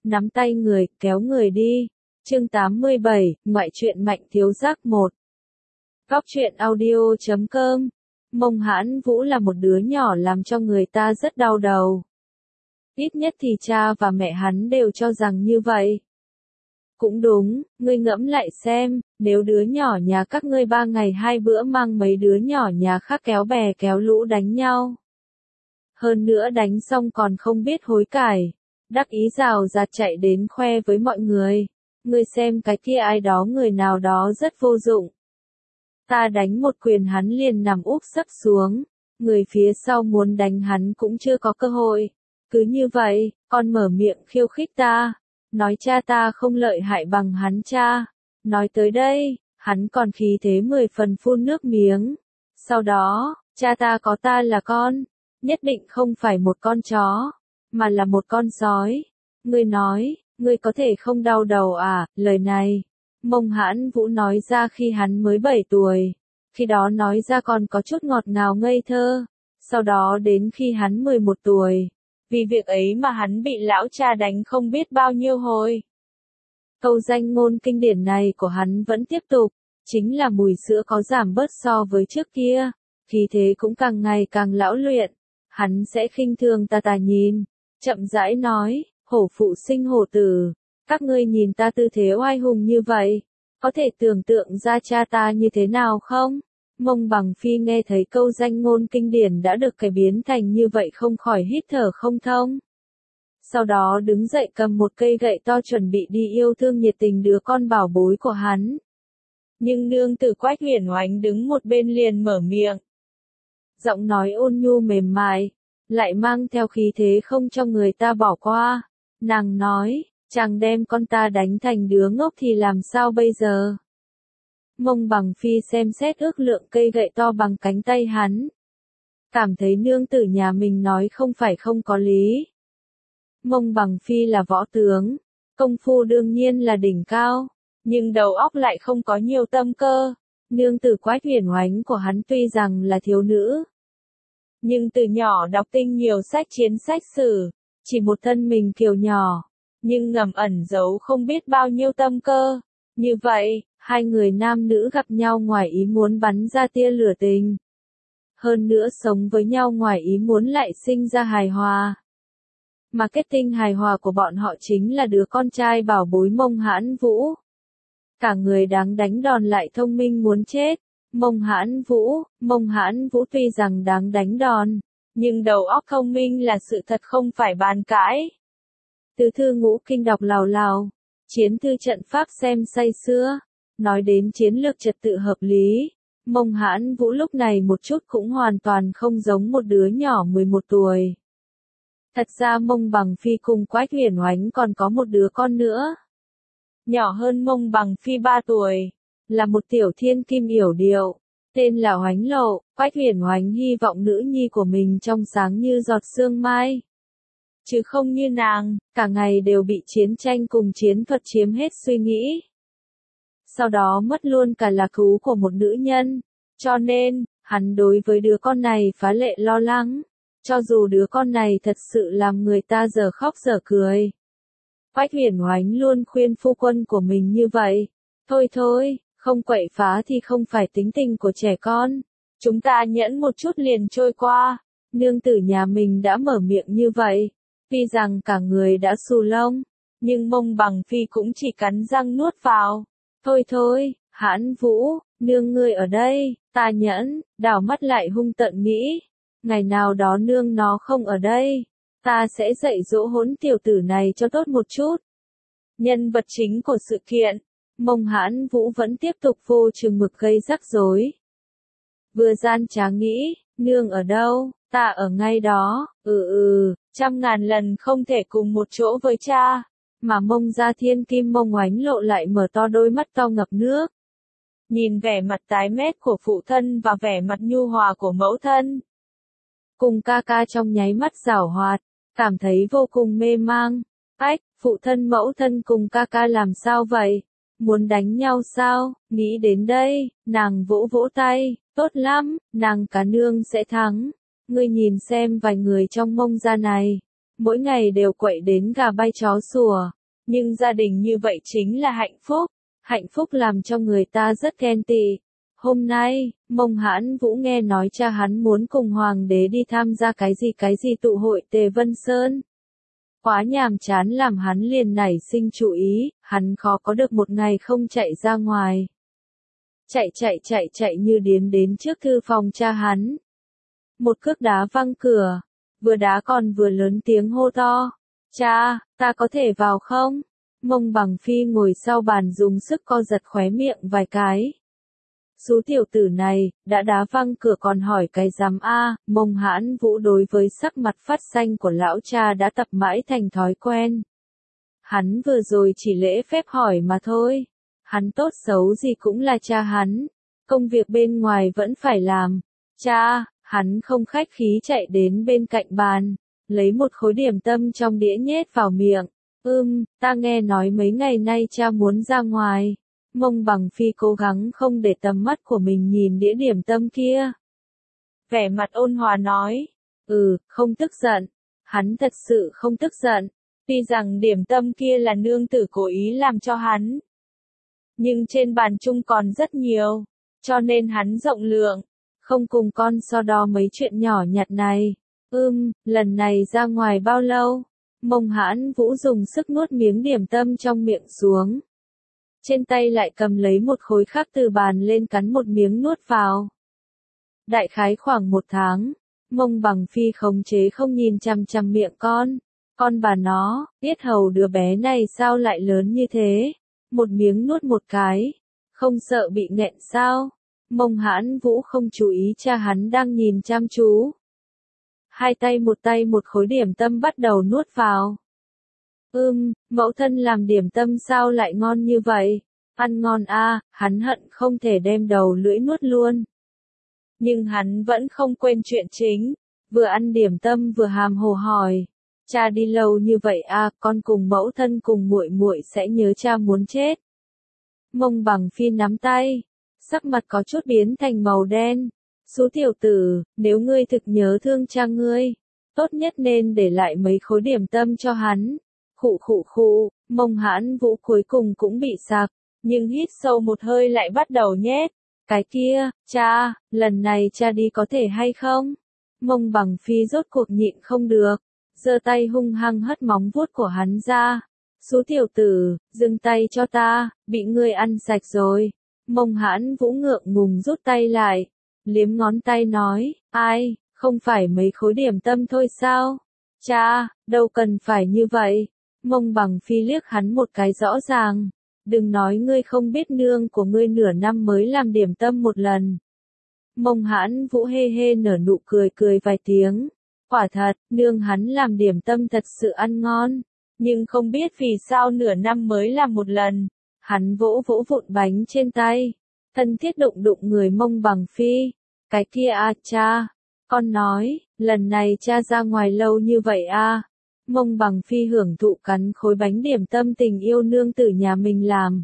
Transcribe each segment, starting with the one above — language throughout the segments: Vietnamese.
nắm tay người, kéo người đi. Chương 87, ngoại truyện Mạnh Thiếu Giác 1. Góc truyện audio.com. Mông Hãn Vũ là một đứa nhỏ làm cho người ta rất đau đầu. Ít nhất thì cha và mẹ hắn đều cho rằng như vậy. Cũng đúng, ngươi ngẫm lại xem, nếu đứa nhỏ nhà các ngươi 3 ngày 2 bữa mang mấy đứa nhỏ nhà khác kéo bè kéo lũ đánh nhau. Hơn nữa đánh xong còn không biết hối cải, đắc ý rào rạt chạy đến khoe với mọi người. Ngươi xem cái kia ai đó người nào đó rất vô dụng. Ta đánh một quyền hắn liền nằm úp sấp xuống, người phía sau muốn đánh hắn cũng chưa có cơ hội. Cứ như vậy, con mở miệng khiêu khích ta, nói cha ta không lợi hại bằng hắn cha. Nói tới đây, hắn còn khí thế 10 phần phun nước miếng. Sau đó, cha ta có ta là con, nhất định không phải một con chó, mà là một con sói. Ngươi nói, ngươi có thể không đau đầu à? Lời này, Mông Hãn Vũ nói ra khi hắn mới 7 tuổi. Khi đó nói ra còn có chút ngọt ngào ngây thơ. Sau đó đến khi hắn 11 tuổi. Vì việc ấy mà hắn bị lão cha đánh không biết bao nhiêu hồi. Câu danh ngôn kinh điển này của hắn vẫn tiếp tục. Chính là mùi sữa có giảm bớt so với trước kia. Khí thế cũng càng ngày càng lão luyện. Hắn sẽ khinh thường ta nhìn. Chậm rãi nói, hổ phụ sinh hổ tử. Các ngươi nhìn ta tư thế oai hùng như vậy. Có thể tưởng tượng ra cha ta như thế nào không? Mông Bằng Phi nghe thấy câu danh ngôn kinh điển đã được cải biến thành như vậy không khỏi hít thở không thông. Sau đó đứng dậy cầm một cây gậy to chuẩn bị đi yêu thương nhiệt tình đứa con bảo bối của hắn. Nhưng nương tử Quách Huyền Oánh đứng một bên liền mở miệng. Giọng nói ôn nhu mềm mại, lại mang theo khí thế không cho người ta bỏ qua. Nàng nói, chàng đem con ta đánh thành đứa ngốc thì làm sao bây giờ? Mông Bằng Phi xem xét ước lượng cây gậy to bằng cánh tay hắn. Cảm thấy nương tử nhà mình nói không phải không có lý. Mông Bằng Phi là võ tướng, công phu đương nhiên là đỉnh cao, nhưng đầu óc lại không có nhiều tâm cơ. Nương tử Quách Huyền Oánh của hắn tuy rằng là thiếu nữ, nhưng từ nhỏ đọc tinh nhiều sách chiến sách sử, chỉ một thân mình kiều nhỏ, nhưng ngầm ẩn giấu không biết bao nhiêu tâm cơ. Như vậy, hai người nam nữ gặp nhau ngoài ý muốn bắn ra tia lửa tình. Hơn nữa sống với nhau ngoài ý muốn lại sinh ra hài hòa. Marketing hài hòa của bọn họ chính là đứa con trai bảo bối Mông Hãn Vũ. Cả người đáng đánh đòn lại thông minh muốn chết. Mông Hãn Vũ tuy rằng đáng đánh đòn, nhưng đầu óc thông minh là sự thật không phải bàn cãi. Từ thư ngũ kinh đọc lào lào, chiến thư trận pháp xem say sưa, nói đến chiến lược trật tự hợp lý. Mông Hãn Vũ lúc này một chút cũng hoàn toàn không giống một đứa nhỏ 11 tuổi. Thật ra Mông Bằng Phi cùng Quách Huyền Oánh còn có một đứa con nữa. Nhỏ hơn Mông Bằng Phi 3 tuổi, là một tiểu thiên kim yểu điệu, tên là Oánh Lộ. Quách Huyền Oánh hy vọng nữ nhi của mình trong sáng như giọt sương mai. Chứ không như nàng, cả ngày đều bị chiến tranh cùng chiến thuật chiếm hết suy nghĩ. Sau đó mất luôn cả lạc thú của một nữ nhân, cho nên, hắn đối với đứa con này phá lệ lo lắng, cho dù đứa con này thật sự làm người ta giờ khóc giờ cười. Quách Huyền Oánh luôn khuyên phu quân của mình như vậy, thôi, không quậy phá thì không phải tính tình của trẻ con, chúng ta nhẫn một chút liền trôi qua. Nương tử nhà mình đã mở miệng như vậy, tuy rằng cả người đã xù lông, nhưng Mông Bằng Phi cũng chỉ cắn răng nuốt vào. Thôi, Hãn Vũ, nương ngươi ở đây, ta nhẫn. Đảo mắt lại hung tợn nghĩ, ngày nào đó nương nó không ở đây, ta sẽ dạy dỗ hỗn tiểu tử này cho tốt một chút. Nhân vật chính của sự kiện, Mông Hãn Vũ vẫn tiếp tục vô chừng mực gây rắc rối. Vừa gian trá nghĩ, nương ở đâu, ta ở ngay đó, 100.000 lần không thể cùng một chỗ với cha. Mà Mông gia thiên kim Mông Oánh Lộ lại mở to đôi mắt to ngập nước. Nhìn vẻ mặt tái mét của phụ thân và vẻ mặt nhu hòa của mẫu thân. Cùng ca ca trong nháy mắt giảo hoạt, cảm thấy vô cùng mê mang. Phụ thân mẫu thân cùng ca ca làm sao vậy? Muốn đánh nhau sao? Nghĩ đến đây, nàng vỗ vỗ tay, tốt lắm, nàng cả nương sẽ thắng. Ngươi nhìn xem vài người trong Mông gia này, mỗi ngày đều quậy đến gà bay chó sủa, Nhưng gia đình như vậy chính là hạnh phúc làm cho người ta rất ghen tị. Hôm nay, Mông Hãn Vũ nghe nói cha hắn muốn cùng hoàng đế đi tham gia cái gì tụ hội Tề Vân Sơn. Quá nhàm chán làm hắn liền nảy sinh chủ ý, hắn khó có được một ngày không chạy ra ngoài. Chạy như điên đến trước thư phòng cha hắn. Một cước đá văng cửa, vừa đá còn vừa lớn tiếng hô to. Cha, ta có thể vào không? Mông Bằng Phi ngồi sau bàn dùng sức co giật khóe miệng vài cái. Sú tiểu tử này, đã đá văng cửa còn hỏi cái dám a. Mông Hãn Vũ đối với sắc mặt phát xanh của lão cha đã tập mãi thành thói quen. Hắn vừa rồi chỉ lễ phép hỏi mà thôi. Hắn tốt xấu gì cũng là cha hắn. Công việc bên ngoài vẫn phải làm. Cha, hắn không khách khí chạy đến bên cạnh bàn. Lấy một khối điểm tâm trong đĩa nhét vào miệng. Ta nghe nói mấy ngày nay cha muốn ra ngoài. Mông Bằng Phi cố gắng không để tầm mắt của mình nhìn đĩa điểm tâm kia. Vẻ mặt ôn hòa nói. Không tức giận. Hắn thật sự không tức giận. Tuy rằng điểm tâm kia là nương tử cố ý làm cho hắn. Nhưng trên bàn chung còn rất nhiều. Cho nên hắn rộng lượng. Không cùng con so đo mấy chuyện nhỏ nhặt này. Lần này ra ngoài bao lâu? Mông Hãn Vũ dùng sức nuốt miếng điểm tâm trong miệng xuống. Trên tay lại cầm lấy một khối khác từ bàn lên cắn một miếng nuốt vào. Đại khái khoảng 1 tháng, Mông Bằng Phi khống chế không nhìn chằm chằm miệng con. Con bà nó, yết hầu đứa bé này sao lại lớn như thế? Một miếng nuốt một cái. Không sợ bị nghẹn sao? Mông Hãn Vũ không chú ý cha hắn đang nhìn chăm chú. Hai tay một khối điểm tâm bắt đầu nuốt vào. Mẫu thân làm điểm tâm sao lại ngon như vậy? Ăn ngon a, hắn hận không thể đem đầu lưỡi nuốt luôn. Nhưng hắn vẫn không quên chuyện chính, vừa ăn điểm tâm vừa hàm hồ hỏi. Cha đi lâu như vậy a, con cùng mẫu thân cùng muội muội sẽ nhớ cha muốn chết. Mông Bằng Phi nắm tay, sắc mặt có chút biến thành màu đen. Sú tiểu tử, nếu ngươi thực nhớ thương cha ngươi, tốt nhất nên để lại mấy khối điểm tâm cho hắn. Khụ, Mông Hãn Vũ cuối cùng cũng bị sặc, nhưng hít sâu một hơi lại bắt đầu nhét. Cái kia, cha, lần này cha đi có thể hay không? Mông Bằng Phi rốt cuộc nhịn không được, giơ tay hung hăng hất móng vuốt của hắn ra. Sú tiểu tử, dừng tay cho ta, bị ngươi ăn sạch rồi. Mông Hãn Vũ ngượng ngùng rút tay lại, liếm ngón tay nói, ai, không phải mấy khối điểm tâm thôi sao? Cha, đâu cần phải như vậy. Mông Bằng Phi liếc hắn một cái rõ ràng. Đừng nói ngươi không biết nương của ngươi nửa năm mới làm điểm tâm một lần. Mông Hãn Vũ hê nở nụ cười vài tiếng. Quả thật, nương hắn làm điểm tâm thật sự ăn ngon. Nhưng không biết vì sao nửa năm mới làm một lần. Hắn vỗ vụn bánh trên tay. Thân thiết đụng người Mông Bằng Phi. Cái kia cha. Con nói, lần này cha ra ngoài lâu như vậy Mông Bằng Phi hưởng thụ cắn khối bánh điểm tâm tình yêu nương tử nhà mình làm.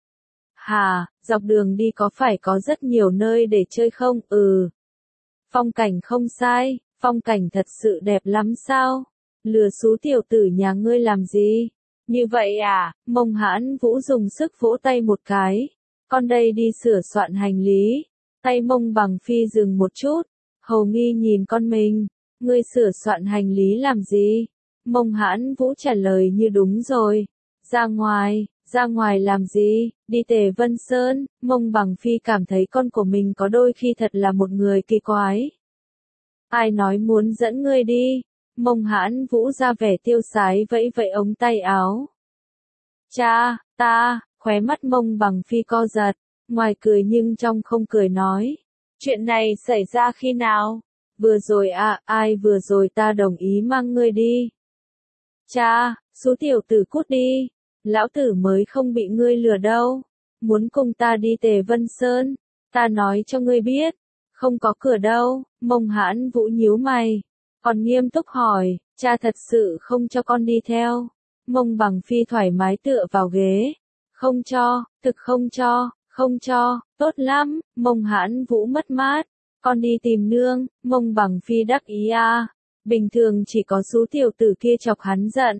Dọc đường đi có phải có rất nhiều nơi để chơi không? Phong cảnh không sai, phong cảnh thật sự đẹp lắm sao? Lừa sú tiểu tử nhà ngươi làm gì? Như vậy Mông Hãn Vũ dùng sức vỗ tay một cái. Con đây đi sửa soạn hành lý. Tay Mông Bằng Phi dừng một chút, hầu nghi nhìn con mình. Ngươi sửa soạn hành lý làm gì? Mông Hãn Vũ trả lời như đúng rồi. Ra ngoài làm gì? Đi Tề Vân Sơn. Mông Bằng Phi cảm thấy con của mình có đôi khi thật là một người kỳ quái. Ai nói muốn dẫn ngươi đi? Mông Hãn Vũ ra vẻ tiêu sái vẫy ống tay áo. Cha, ta, khóe mắt Mông Bằng Phi co giật, ngoài cười nhưng trong không cười nói. Chuyện này xảy ra khi nào? Vừa rồi ai vừa rồi ta đồng ý mang ngươi đi. Cha, sú tiểu tử cút đi, lão tử mới không bị ngươi lừa đâu. Muốn cùng ta đi Tề Vân Sơn, ta nói cho ngươi biết, không có cửa đâu. Mông Hãn Vũ nhíu mày, còn nghiêm túc hỏi, cha thật sự không cho con đi theo? Mông Bằng Phi thoải mái tựa vào ghế, không cho, thực không cho, tốt lắm. Mông Hãn Vũ mất mát, con đi tìm nương. Mông Bằng Phi đắc ý bình thường chỉ có sú tiểu tử kia chọc hắn giận.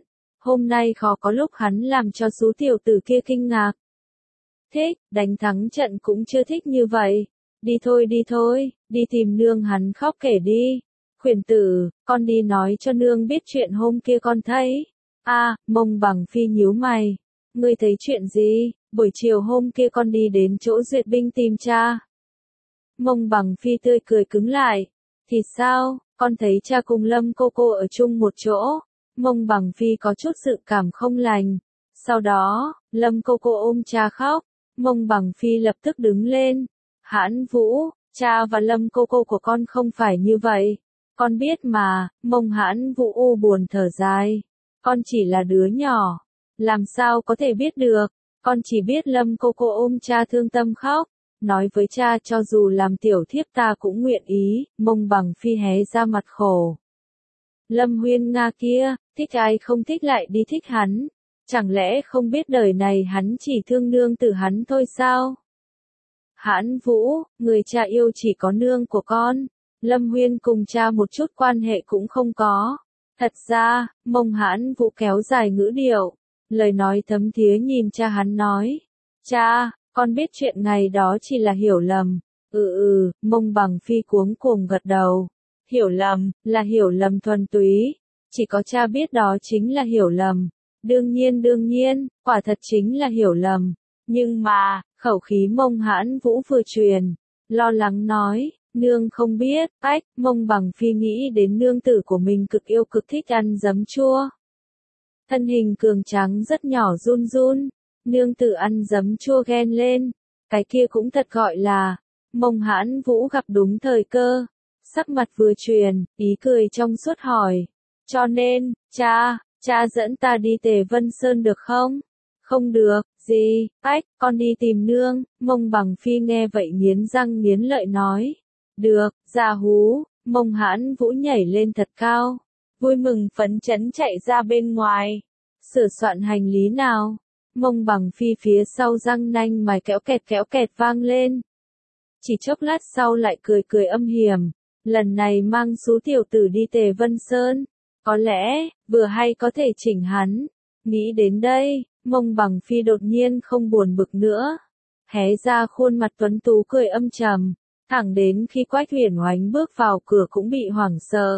Hôm nay khó có lúc hắn làm cho số tiểu tử kia kinh ngạc. Thích, đánh thắng trận cũng chưa thích như vậy. Đi thôi, đi tìm nương hắn khóc kể đi. Khuyển tử, con đi nói cho nương biết chuyện hôm kia con thấy. Mông Bằng Phi nhíu mày. Ngươi thấy chuyện gì? Buổi chiều hôm kia con đi đến chỗ duyệt binh tìm cha. Mông Bằng Phi tươi cười cứng lại. Thì sao, con thấy cha cùng Lâm cô ở chung một chỗ. Mông Bằng Phi có chút dự cảm không lành. Sau đó, Lâm cô ôm cha khóc. Mông Bằng Phi lập tức đứng lên. Hãn Vũ, cha và Lâm cô của con không phải như vậy. Con biết mà. Mông Hãn Vũ u buồn thở dài. Con chỉ là đứa nhỏ. Làm sao có thể biết được. Con chỉ biết Lâm cô ôm cha thương tâm khóc. Nói với cha cho dù làm tiểu thiếp ta cũng nguyện ý. Mông Bằng Phi hé ra mặt khổ. Lâm Huyên Nga kia, thích ai không thích lại đi thích hắn. Chẳng lẽ không biết đời này hắn chỉ thương nương tử hắn thôi sao? Hãn Vũ, người cha yêu chỉ có nương của con. Lâm Huyên cùng cha một chút quan hệ cũng không có. Thật ra, Mông Hãn Vũ kéo dài ngữ điệu. Lời nói thấm thía nhìn cha hắn nói. Cha, con biết chuyện ngày đó chỉ là hiểu lầm. Mông Bằng Phi cuống cuồng gật đầu. Hiểu lầm, là hiểu lầm thuần túy. Chỉ có cha biết đó chính là hiểu lầm. Đương nhiên, quả thật chính là hiểu lầm. Nhưng mà, khẩu khí Mông Hãn Vũ vừa truyền. Lo lắng nói, nương không biết, Mông Bằng Phi nghĩ đến nương tử của mình cực yêu cực thích ăn giấm chua. Thân hình cường tráng rất nhỏ run run. Nương tử ăn giấm chua ghen lên. Cái kia cũng thật gọi là. Mông Hãn Vũ gặp đúng thời cơ. Sắc mặt vừa truyền, ý cười trong suốt hỏi. Cho nên, cha dẫn ta đi Tề Vân Sơn được không? Không được, gì, con đi tìm nương. Mông Bằng Phi nghe vậy nghiến răng nghiến lợi nói. Được, già hú. Mông Hãn Vũ nhảy lên thật cao. Vui mừng phấn chấn chạy ra bên ngoài. Sửa soạn hành lý nào. Mông Bằng Phi phía sau răng nanh mài kéo kẹt vang lên. Chỉ chốc lát sau lại cười âm hiểm. Lần này mang số tiểu tử đi Tề Vân Sơn. Có lẽ, vừa hay có thể chỉnh hắn. Nghĩ đến đây, Mông Bằng Phi đột nhiên không buồn bực nữa. Hé ra khuôn mặt tuấn tú cười âm trầm. Thẳng đến khi Quách Huyền Oánh bước vào cửa cũng bị hoảng sợ.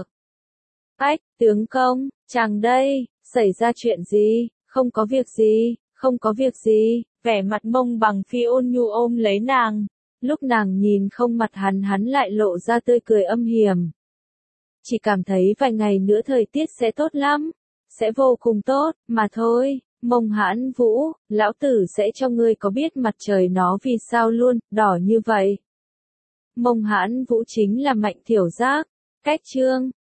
Tướng công, chàng đây, xảy ra chuyện gì? Không có việc gì. Vẻ mặt Mông Bằng Phi ôn nhu ôm lấy nàng. Lúc nàng nhìn không mặt hắn lại lộ ra tươi cười âm hiểm. Chỉ cảm thấy vài ngày nữa thời tiết sẽ tốt lắm. Sẽ vô cùng tốt, mà thôi. Mông Hãn Vũ, lão tử sẽ cho ngươi có biết mặt trời nó vì sao luôn đỏ như vậy. Mông Hãn Vũ chính là Mạnh Thiểu Giác. Cách chương